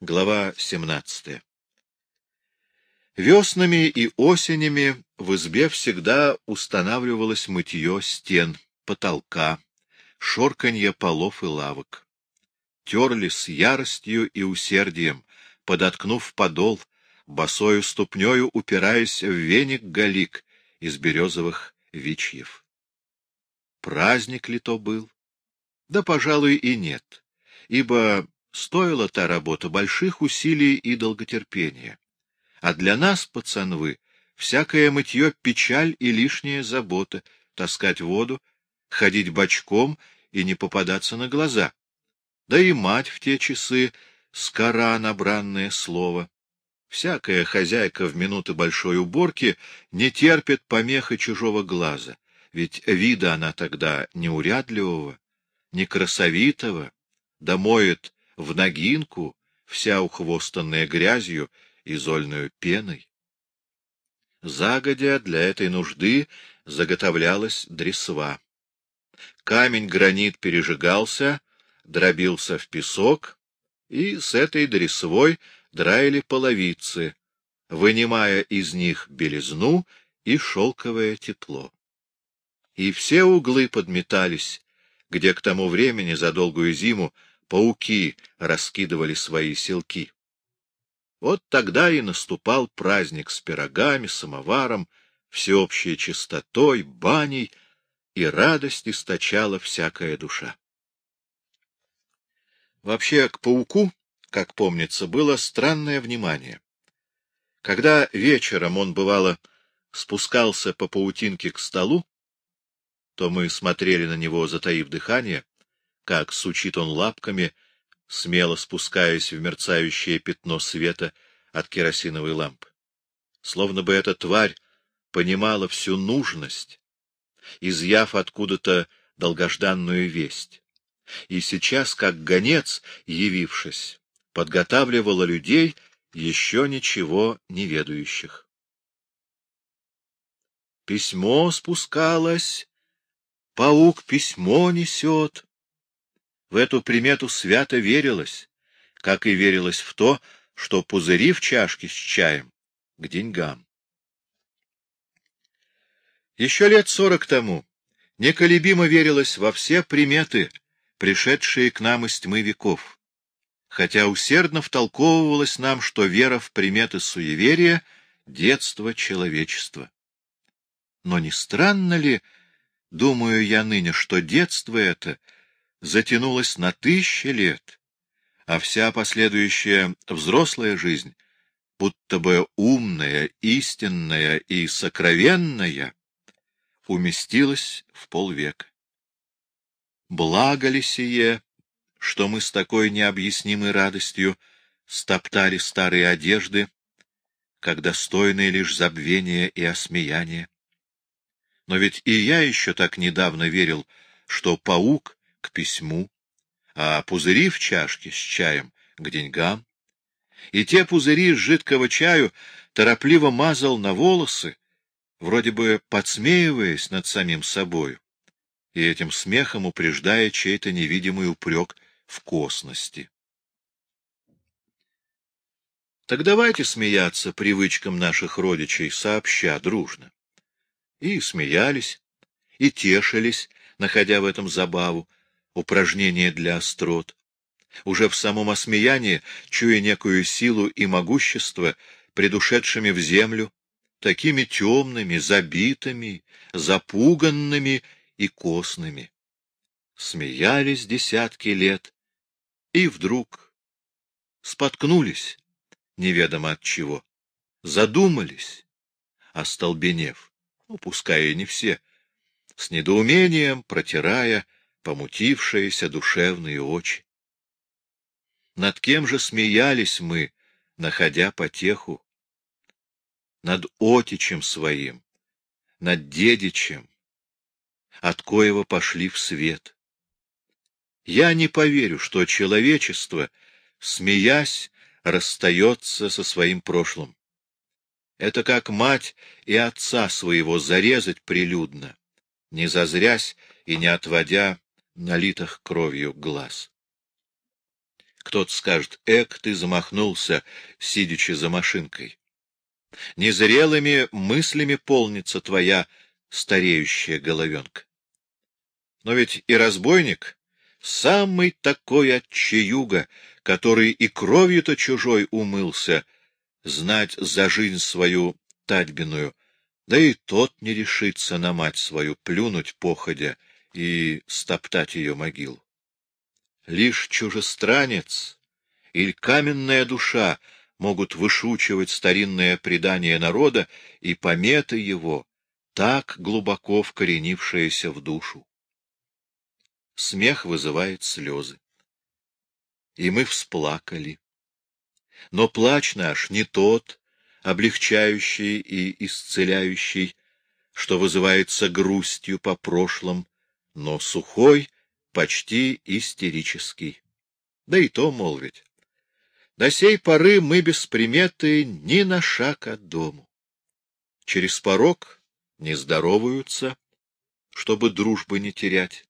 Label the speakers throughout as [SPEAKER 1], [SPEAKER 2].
[SPEAKER 1] Глава 17. Веснами и осенями в избе всегда устанавливалось мытье стен, потолка, шорканье полов и лавок. Терли с яростью и усердием, подоткнув подол, босою ступнею упираясь в веник-галик из березовых вичьев. Праздник ли то был? Да, пожалуй, и нет, ибо стоила та работа больших усилий и долготерпения. А для нас, пацанвы, всякое мытье — печаль и лишняя забота, таскать воду, ходить бочком и не попадаться на глаза. Да и мать в те часы — скора на бранное слово. Всякая хозяйка в минуты большой уборки не терпит помеха чужого глаза, ведь вида она тогда неурядливого, некрасовитого, да моет в нагинку, вся ухвостанная грязью и зольную пеной. Загодя для этой нужды заготовлялась дресва. Камень-гранит пережигался, дробился в песок, и с этой дресвой драили половицы, вынимая из них белизну и шелковое тепло. И все углы подметались, где к тому времени за долгую зиму пауки раскидывали свои селки. Вот тогда и наступал праздник с пирогами, самоваром, всеобщей чистотой, баней, и радость источала всякая душа. Вообще к пауку, как помнится, было странное внимание. Когда вечером он, бывало, спускался по паутинке к столу, то мы смотрели на него, затаив дыхание, как сучит он лапками, смело спускаясь в мерцающее пятно света от керосиновой лампы. Словно бы эта тварь понимала всю нужность, изъяв откуда-то долгожданную весть. И сейчас, как гонец, явившись, подготавливала людей, еще ничего не ведающих. Письмо спускалось, паук письмо несет. В эту примету свято верилось, как и верилось в то, что пузыри в чашке с чаем к деньгам. Еще лет 40 тому неколебимо верилось во все приметы, пришедшие к нам из тьмы веков, хотя усердно втолковывалось нам, что вера в приметы суеверия — детство человечества. Но не странно ли, думаю я ныне, что детство это затянулось на 1000 лет, а вся последующая взрослая жизнь, будто бы умная, истинная и сокровенная, уместилась в полвека. Благо ли сие, что мы с такой необъяснимой радостью стоптали старые одежды, как достойные лишь забвения и осмеяния? Но ведь и я еще так недавно верил, что паук к письму, а пузыри в чашке с чаем к деньгам. И те пузыри с жидкого чаю торопливо мазал на волосы, вроде бы подсмеиваясь над самим собою, и этим смехом упреждая чей-то невидимый упрек в косности. Так давайте смеяться привычкам наших родичей сообща, дружно. И смеялись, и тешились, находя в этом забаву, упражнение для острот. Уже в самом осмеянии, чуя некую силу и могущество, придушедшими в землю, такими темными, забитыми, запуганными и косными. Смеялись десятки лет, и вдруг споткнулись, неведомо от чего, задумались, остолбенев, пускай и не все, с недоумением протирая помутившиеся душевные очи. Над кем же смеялись мы, находя потеху? Над отичем своим, над дедичем, от коего пошли в свет. Я не поверю, что человечество, смеясь, расстается со своим прошлым. Это как мать и отца своего зарезать прилюдно, не зазрясь и не отводя налитых кровью глаз. Кто-то скажет: эк, ты замахнулся, сидячи за машинкой. Незрелыми мыслями полнится твоя стареющая головенка. Но ведь и разбойник — самый такой отчаюга, который и кровью-то чужой умылся, знать за жизнь свою татьбиную, да и тот не решится на мать свою плюнуть походя и стоптать ее могилу. Лишь чужестранец или каменная душа могут вышучивать старинное предание народа и пометы его, так глубоко вкоренившиеся в душу. Смех вызывает слезы. И мы всплакали. Но плач наш не тот, облегчающий и исцеляющий, что вызывается грустью по прошлым, но сухой, почти истерический. Да и то молвить. До сей поры мы без приметы ни на шаг от дому. Через порог не здороваются, чтобы дружбы не терять.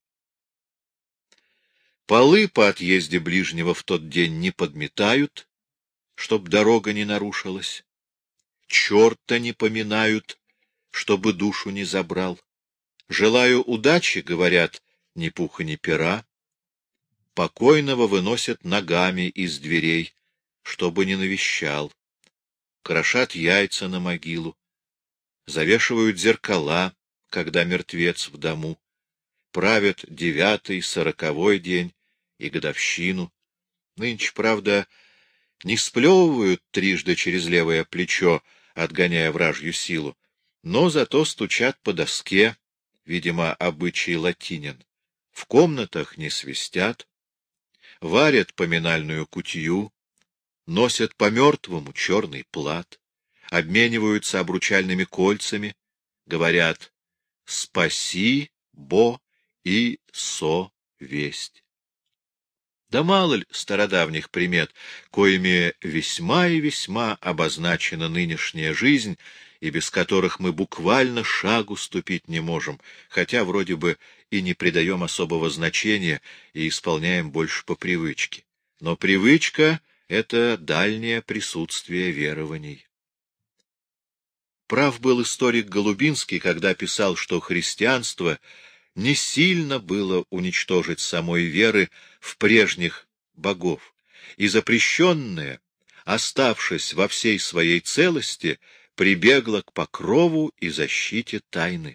[SPEAKER 1] Полы по отъезде ближнего в тот день не подметают, чтоб дорога не нарушилась. Черта не поминают, чтобы душу не забрал. Желаю удачи, говорят, ни пуха, ни пера. Покойного выносят ногами из дверей, чтобы не навещал. Крошат яйца на могилу. Завешивают зеркала, когда мертвец в дому. Правят 9-й, 40-й день и годовщину. Нынче, правда, не сплевывают трижды через левое плечо, отгоняя вражью силу, но зато стучат по доске, видимо, обычай латинин. В комнатах не свистят, варят поминальную кутью, носят по мертвому черный плат, обмениваются обручальными кольцами, говорят «спаси, бо» и «со весть». Да мало ли стародавних примет, коими весьма и весьма обозначена нынешняя жизнь, и без которых мы буквально шагу ступить не можем, хотя вроде бы и не придаем особого значения и исполняем больше по привычке. Но привычка — это дальнее присутствие верований. Прав был историк Голубинский, когда писал, что христианство не сильно было уничтожить самой веры в прежних богов, и запрещенное, оставшись во всей своей целости, прибегло к покрову и защите тайны.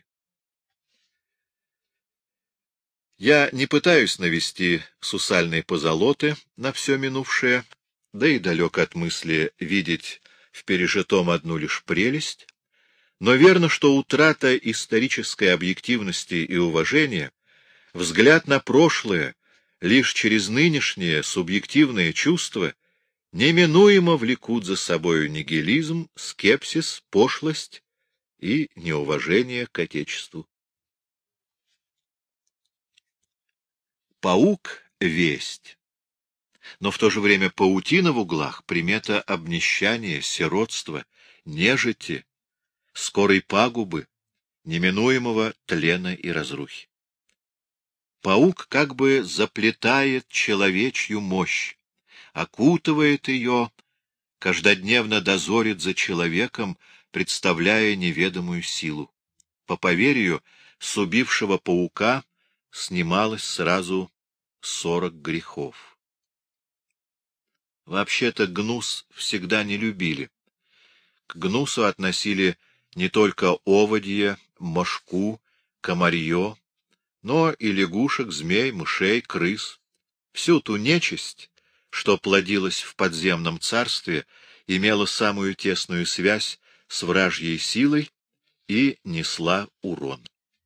[SPEAKER 1] Я не пытаюсь навести сусальной позолоты на все минувшее, да и далек от мысли видеть в пережитом одну лишь прелесть, но верно, что утрата исторической объективности и уважения, взгляд на прошлое лишь через нынешнее субъективное чувство неминуемо влекут за собою нигилизм, скепсис, пошлость и неуважение к Отечеству. Паук — весть, но в то же время паутина в углах — примета обнищания, сиротства, нежити, скорой пагубы, неминуемого тлена и разрухи. Паук как бы заплетает человечью мощь, окутывает ее, каждодневно дозорит за человеком, представляя неведомую силу. По поверью, с убившего паука снималось сразу 40 грехов. Вообще-то гнус всегда не любили. К гнусу относили не только оводье, мошку, комарье, но и лягушек, змей, мышей, крыс. Всю ту нечисть, что плодилась в подземном царстве, имела самую тесную связь с вражьей силой и несла урон.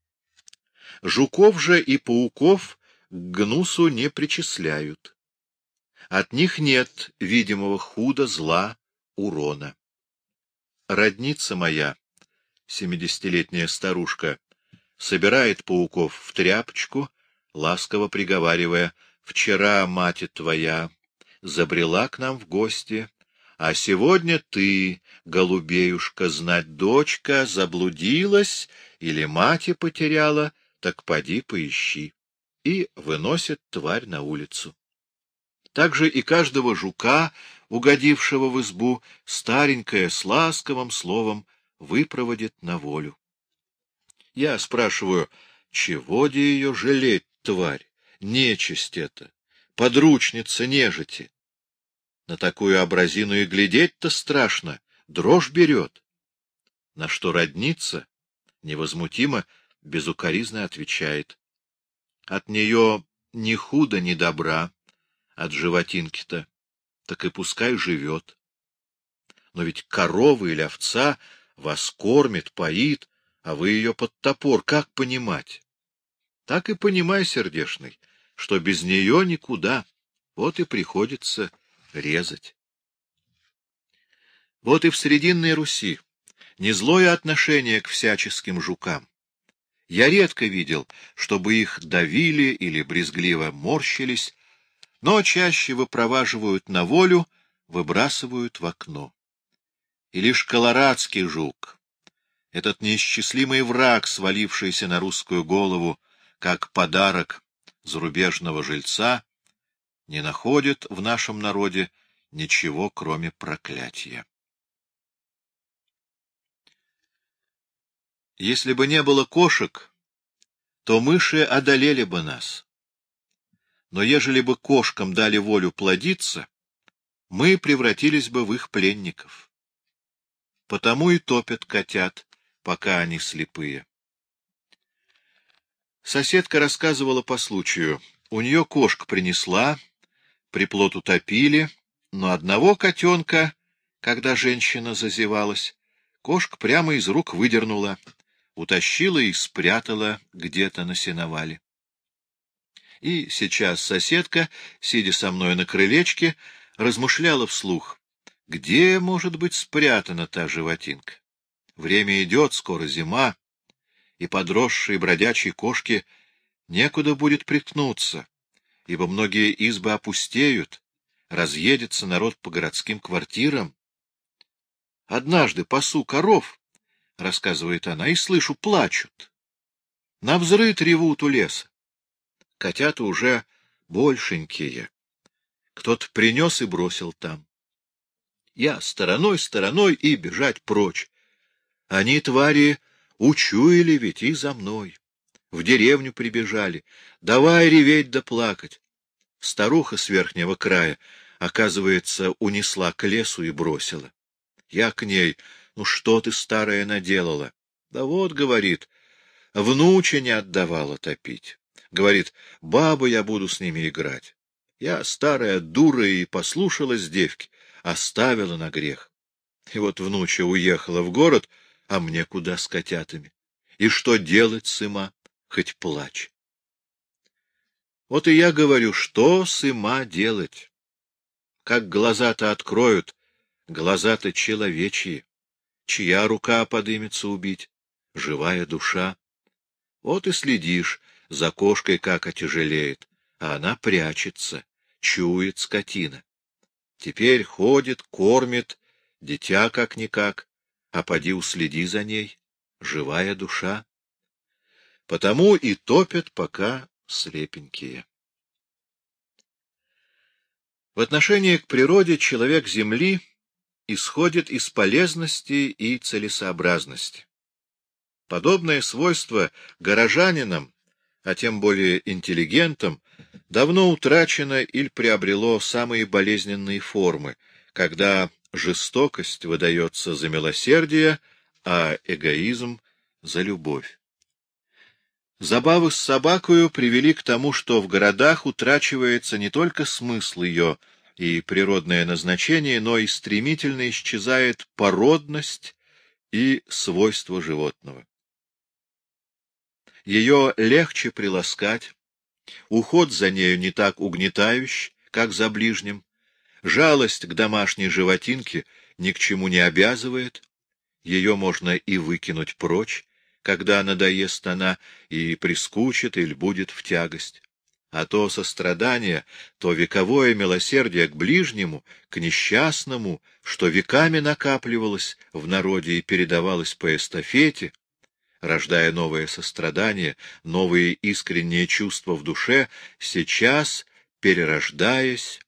[SPEAKER 1] Жуков же и пауков к гнусу не причисляют. От них нет видимого худа, зла, урона. Родница моя, 70-летняя старушка, собирает пауков в тряпочку, ласково приговаривая: «Вчера мать твоя забрела к нам в гости, а сегодня ты, голубеюшка, знать дочка, заблудилась или мать потеряла, так поди поищи», и выносит тварь на улицу. Также и каждого жука, угодившего в избу, старенькая с ласковым словом выпроводит на волю. Я спрашиваю, чего де ее жалеть, тварь? Нечисть это, подручница нежити. На такую образину и глядеть-то страшно, дрожь берет. На что родница невозмутимо, безукоризно отвечает: от нее ни худа, ни добра, от животинки-то, так и пускай живет. Но ведь корова или овца вас кормит, поит, а вы ее под топор, как понимать? Так и понимай, сердешный, что без нее никуда, вот и приходится резать. Вот и в Срединной Руси не злое отношение к всяческим жукам. Я редко видел, чтобы их давили или брезгливо морщились, но чаще выпроваживают на волю, выбрасывают в окно. И лишь колорадский жук, этот неисчислимый враг, свалившийся на русскую голову, как подарок зарубежного жильца, не находит в нашем народе ничего, кроме проклятия. Если бы не было кошек, то мыши одолели бы нас. Но ежели бы кошкам дали волю плодиться, мы превратились бы в их пленников. Потому и топят котят, пока они слепые. Соседка рассказывала по случаю. У нее кошка принесла, приплод утопили, но одного котенка, когда женщина зазевалась, кошка прямо из рук выдернула, утащила и спрятала где-то на сеновале. И сейчас соседка, сидя со мной на крылечке, размышляла вслух, где может быть спрятана та животинка. Время идет, скоро зима, и подросшей бродячей кошке некуда будет приткнуться, ибо многие избы опустеют, разъедется народ по городским квартирам. Однажды пасу коров, — рассказывает она, — и слышу, плачут. Навзрыд ревут у леса. Котята уже большенькие. Кто-то принес и бросил там. Я стороной и бежать прочь. Они, твари, учуяли ведь и за мной. В деревню прибежали. Давай реветь да плакать. Старуха с верхнего края, оказывается, унесла к лесу и бросила. Я к ней: ну что ты, старая, наделала? Да вот, говорит, внуча не отдавала топить. Говорит, баба, я буду с ними играть. Я, старая дура, и послушалась девки, оставила на грех. И вот внуча уехала в город, а мне куда с котятами? И что делать, сыма? Хоть плачь. Вот и я говорю, что, сыма, делать? Как глаза-то откроют, глаза-то человечьи. Чья рука подымется убить? Живая душа. Вот и следишь за кошкой, как отяжелеет, а она прячется, чует скотина. Теперь ходит, кормит, дитя как-никак, а поди уследи за ней, живая душа. Потому и топят пока слепенькие. В отношении к природе человек Земли исходит из полезности и целесообразности. Подобное свойство горожанинам, а тем более интеллигентам, давно утрачено или приобрело самые болезненные формы, когда жестокость выдается за милосердие, а эгоизм — за любовь. Забавы с собакою привели к тому, что в городах утрачивается не только смысл ее и природное назначение, но и стремительно исчезает породность и свойства животного. Ее легче приласкать, уход за нею не так угнетающий, как за ближним, жалость к домашней животинке ни к чему не обязывает, ее можно и выкинуть прочь, когда надоест она и прискучит или будет в тягость. А то сострадание, то вековое милосердие к ближнему, к несчастному, что веками накапливалось в народе и передавалось по эстафете, рождая новое сострадание, новые искренние чувства в душе, сейчас, перерождаясь,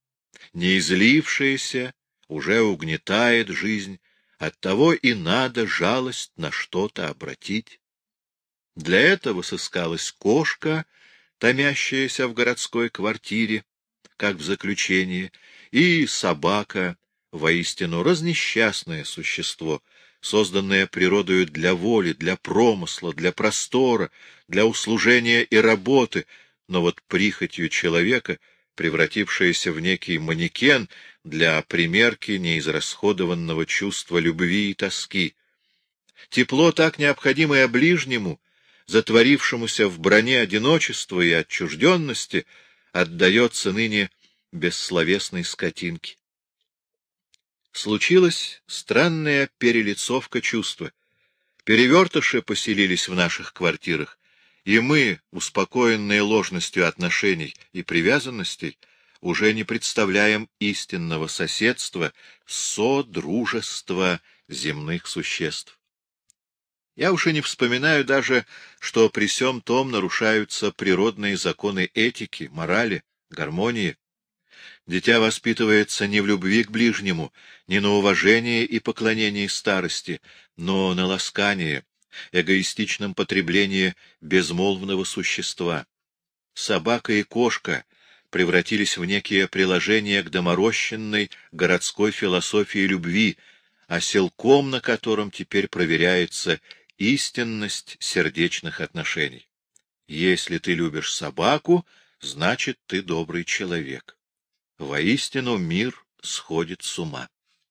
[SPEAKER 1] не излившееся уже угнетает жизнь, оттого и надо жалость на что-то обратить. Для этого сыскалась кошка, томящаяся в городской квартире, как в заключении, и собака, воистину разнесчастное существо, созданное природою для воли, для промысла, для простора, для услужения и работы, но вот прихотью человека, превратившееся в некий манекен для примерки неизрасходованного чувства любви и тоски. Тепло, так необходимое ближнему, затворившемуся в броне одиночества и отчужденности, отдается ныне бессловесной скотинке. Случилась странная перелицовка чувства. Перевертыши поселились в наших квартирах, и мы, успокоенные ложностью отношений и привязанностей, уже не представляем истинного соседства, содружества земных существ. Я уж и не вспоминаю даже, что при сем том нарушаются природные законы этики, морали, гармонии. Дитя воспитывается не в любви к ближнему, не на уважении и поклонении старости, но на ласкании, эгоистичном потреблении безмолвного существа. Собака и кошка превратились в некие приложения к доморощенной городской философии любви, оселком на котором теперь проверяется истинность сердечных отношений. Если ты любишь собаку, значит, ты добрый человек. Воистину мир сходит с ума.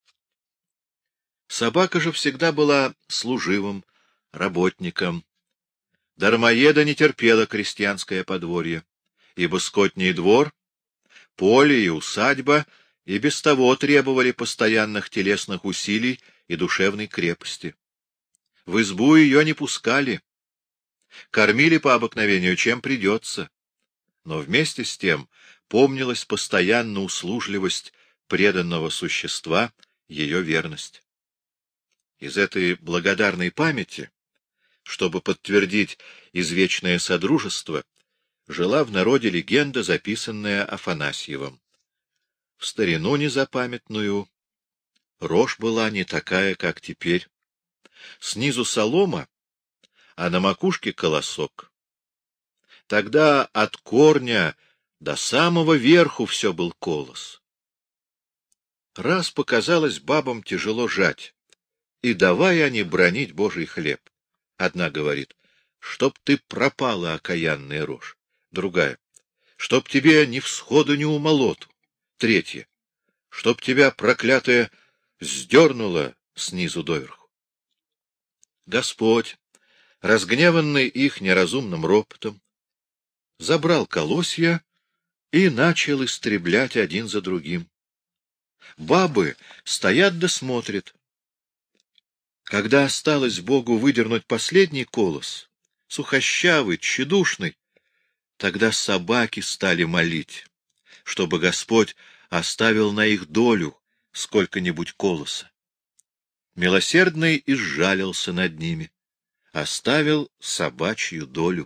[SPEAKER 1] Собака же всегда была служивым, работником. Дармоеда не терпела крестьянское подворье, ибо скотний двор, поле и усадьба и без того требовали постоянных телесных усилий и душевной крепости. В избу ее не пускали, кормили по обыкновению, чем придется, но вместе с тем помнилась постоянно услужливость преданного существа, ее верность. Из этой благодарной памяти, чтобы подтвердить извечное содружество, жила в народе легенда, записанная Афанасьевым. В старину незапамятную рожь была не такая, как теперь. Снизу солома, а на макушке колосок. Тогда от корня до самого верху все был колос. Раз показалось бабам тяжело жать, и давай они бранить Божий хлеб. Одна говорит: чтоб ты пропала, окаянная рожь. Другая: чтоб тебе ни всходу, ни умолоту. Третья: чтоб тебя, проклятая, сдернула снизу доверху. Господь, разгневанный их неразумным ропотом, забрал колосья и начал истреблять один за другим. Бабы стоят да смотрят. Когда осталось Богу выдернуть последний колос, сухощавый, тщедушный, тогда собаки стали молить, чтобы Господь оставил на их долю сколько-нибудь колоса. Милосердный изжалился над ними, оставил собачью долю.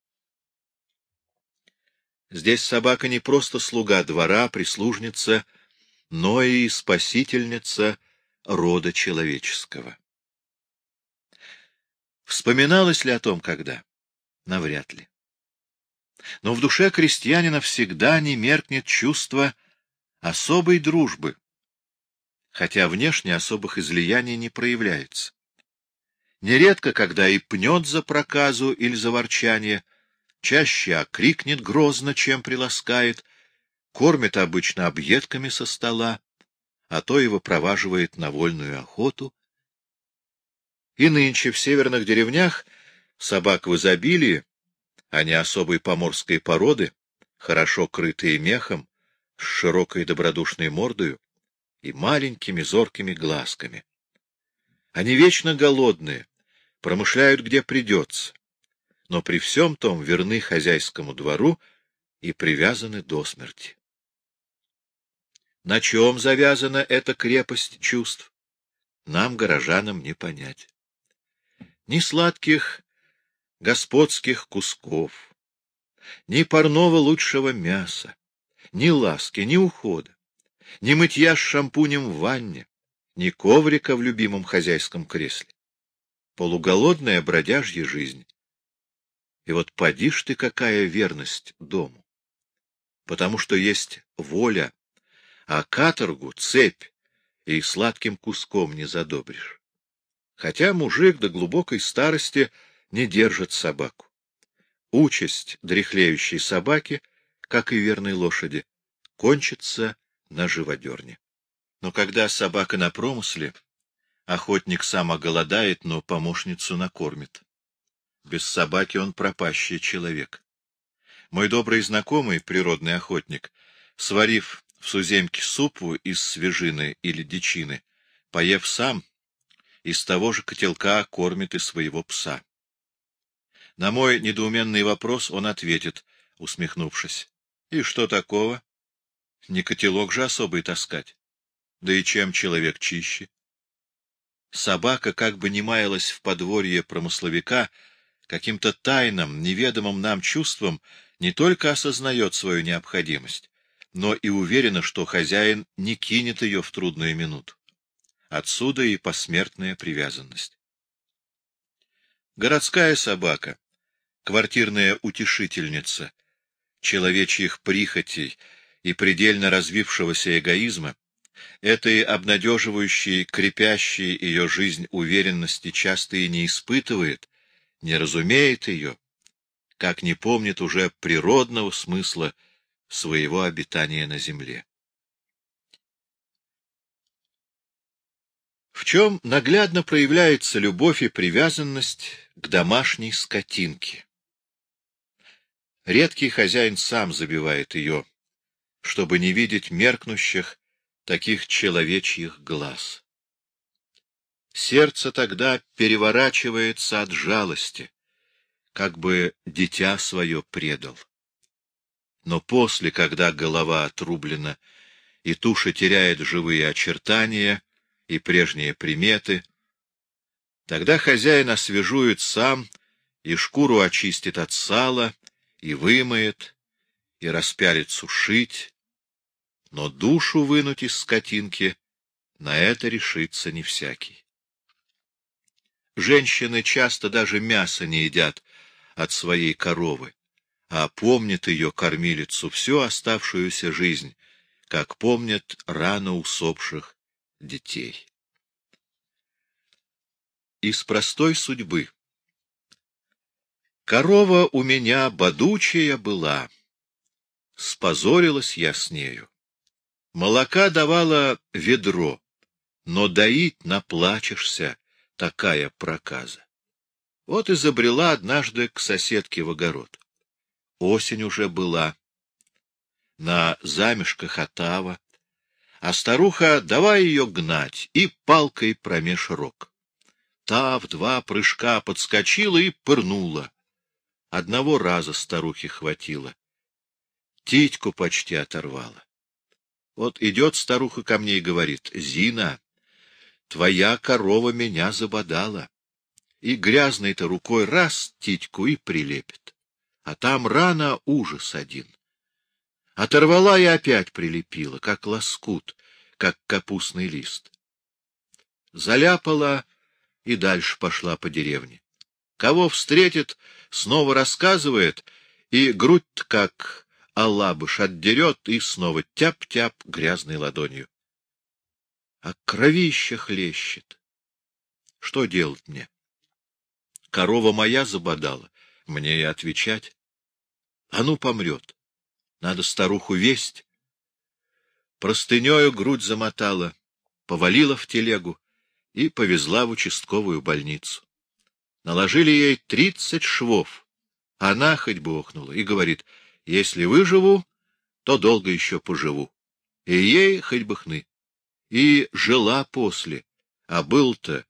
[SPEAKER 1] Здесь собака не просто слуга двора, прислужница, но и спасительница рода человеческого. Вспоминалось ли о том когда? Навряд ли. Но в душе крестьянина всегда не меркнет чувство особой дружбы, хотя внешне особых излияний не проявляется. Нередко, когда и пнет за проказу или за ворчание, чаще окрикнет грозно, чем приласкает, кормит обычно объедками со стола, а то и выпроваживает на вольную охоту. И нынче в северных деревнях собак в изобилии, а не особой поморской породы, хорошо крытые мехом, с широкой добродушной мордою и маленькими зоркими глазками. Они вечно голодные, промышляют где придется, но при всем том верны хозяйскому двору и привязаны до смерти. На чем завязана эта крепость чувств, нам, горожанам, не понять. Ни сладких господских кусков, ни парного лучшего мяса, ни ласки, ни ухода, ни мытья с шампунем в ванне, ни коврика в любимом хозяйском кресле. Полуголодная бродяжья жизнь. И вот поди ж ты, какая верность дому. Потому что есть воля, а каторгу, цепь и сладким куском не задобришь. Хотя мужик до глубокой старости не держит собаку. Участь дряхлеющей собаки, как и верной лошади, кончится на живодерне. Но когда собака на промысле, охотник сам оголодает, но помощницу накормит. Без собаки он пропащий человек. Мой добрый знакомый, природный охотник, сварив в суземке супу из свежины или дичины, поев сам, из того же котелка кормит и своего пса. На мой недоуменный вопрос он ответит, усмехнувшись: — И что такого? Не котелок же особый таскать. Да и чем человек чище? Собака, как бы ни маялась в подворье промысловика, каким-то тайным, неведомым нам чувством не только осознает свою необходимость, но и уверена, что хозяин не кинет ее в трудную минуту. Отсюда и посмертная привязанность. Городская собака, квартирная утешительница человечьих прихотей и предельно развившегося эгоизма, этой обнадеживающей, крепящей ее жизнь уверенности часто и не испытывает, не разумеет ее, как не помнит уже природного смысла своего обитания на земле. В чем наглядно проявляется любовь и привязанность к домашней скотинке? Редкий хозяин сам забивает ее, чтобы не видеть меркнущих таких человечьих глаз. Сердце тогда переворачивается от жалости, как бы дитя свое предал. Но после, когда голова отрублена и туша теряет живые очертания и прежние приметы, тогда хозяин освежует сам и шкуру очистит от сала, и вымоет, и распялит сушить, но душу вынуть из скотинки на это решится не всякий. Женщины часто даже мясо не едят от своей коровы, а помнят ее кормилицу всю оставшуюся жизнь, как помнят рано усопших детей. Из простой судьбы. Корова у меня бодучая была, спозорилась я с нею. Молока давала ведро, но доить наплачешься, такая проказа. Вот и забрела однажды к соседке в огород. Осень уже была, на замешках отава, а старуха давай ее гнать и палкой промеж рог. Та в 2 прыжка подскочила и пырнула. Одного раза старухе хватило. Титьку почти оторвала. Вот идет старуха ко мне и говорит: «Зина, твоя корова меня забодала». И грязной-то рукой раз титьку и прилепит. А там рана ужас один. Оторвала и опять прилепила, как лоскут, как капустный лист. Заляпала и дальше пошла по деревне. Кого встретит, снова рассказывает, и грудь, как алабыш, отдерет, и снова тяп-тяп грязной ладонью. А кровища хлещет. Что делать мне? Корова моя забодала, мне и отвечать. А ну помрет. Надо старуху весть. Простынею грудь замотала, повалила в телегу и повезла в участковую больницу. Наложили ей 30 швов. Она хоть бы охнула и говорит: если выживу, то долго еще поживу. И ей хоть бы хны. И жила после, а был-то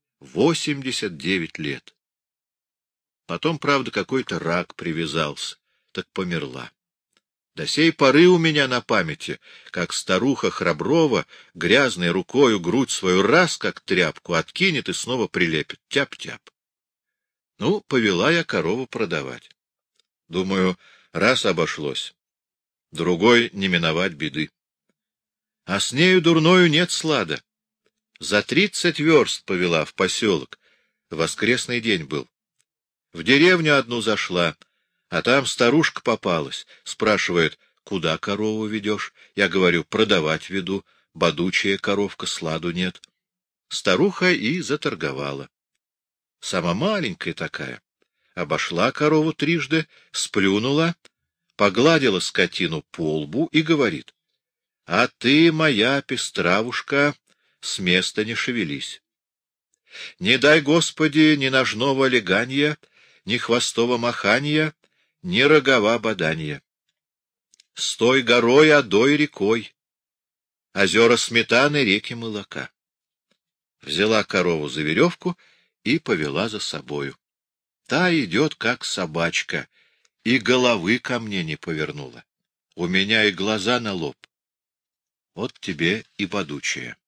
[SPEAKER 1] 89 лет. Потом, правда, какой-то рак привязался, так померла. До сей поры у меня на памяти, как старуха Храброва грязной рукою грудь свою раз, как тряпку, откинет и снова прилепит. Тяп-тяп. Ну, повела я корову продавать. Думаю, раз обошлось, другой не миновать беды. А с нею дурною нет слада. За 30 верст повела в поселок. Воскресный день был. В деревню одну зашла, а там старушка попалась. Спрашивает, куда корову ведешь? Я говорю, продавать веду. Бодучая коровка, сладу нет. Старуха и заторговала. Сама маленькая такая. Обошла корову трижды, сплюнула, погладила скотину по лбу и говорит: — А ты, моя пестравушка, с места не шевелись. Не дай, Господи, ни ножного леганья, ни хвостого маханья, ни рогова боданья. Стой горой, а дой рекой. Озера сметаны, реки молока. Взяла корову за веревку и повела за собою. Та идет, как собачка, и головы ко мне не повернула. У меня и глаза на лоб. Вот тебе и бодучая.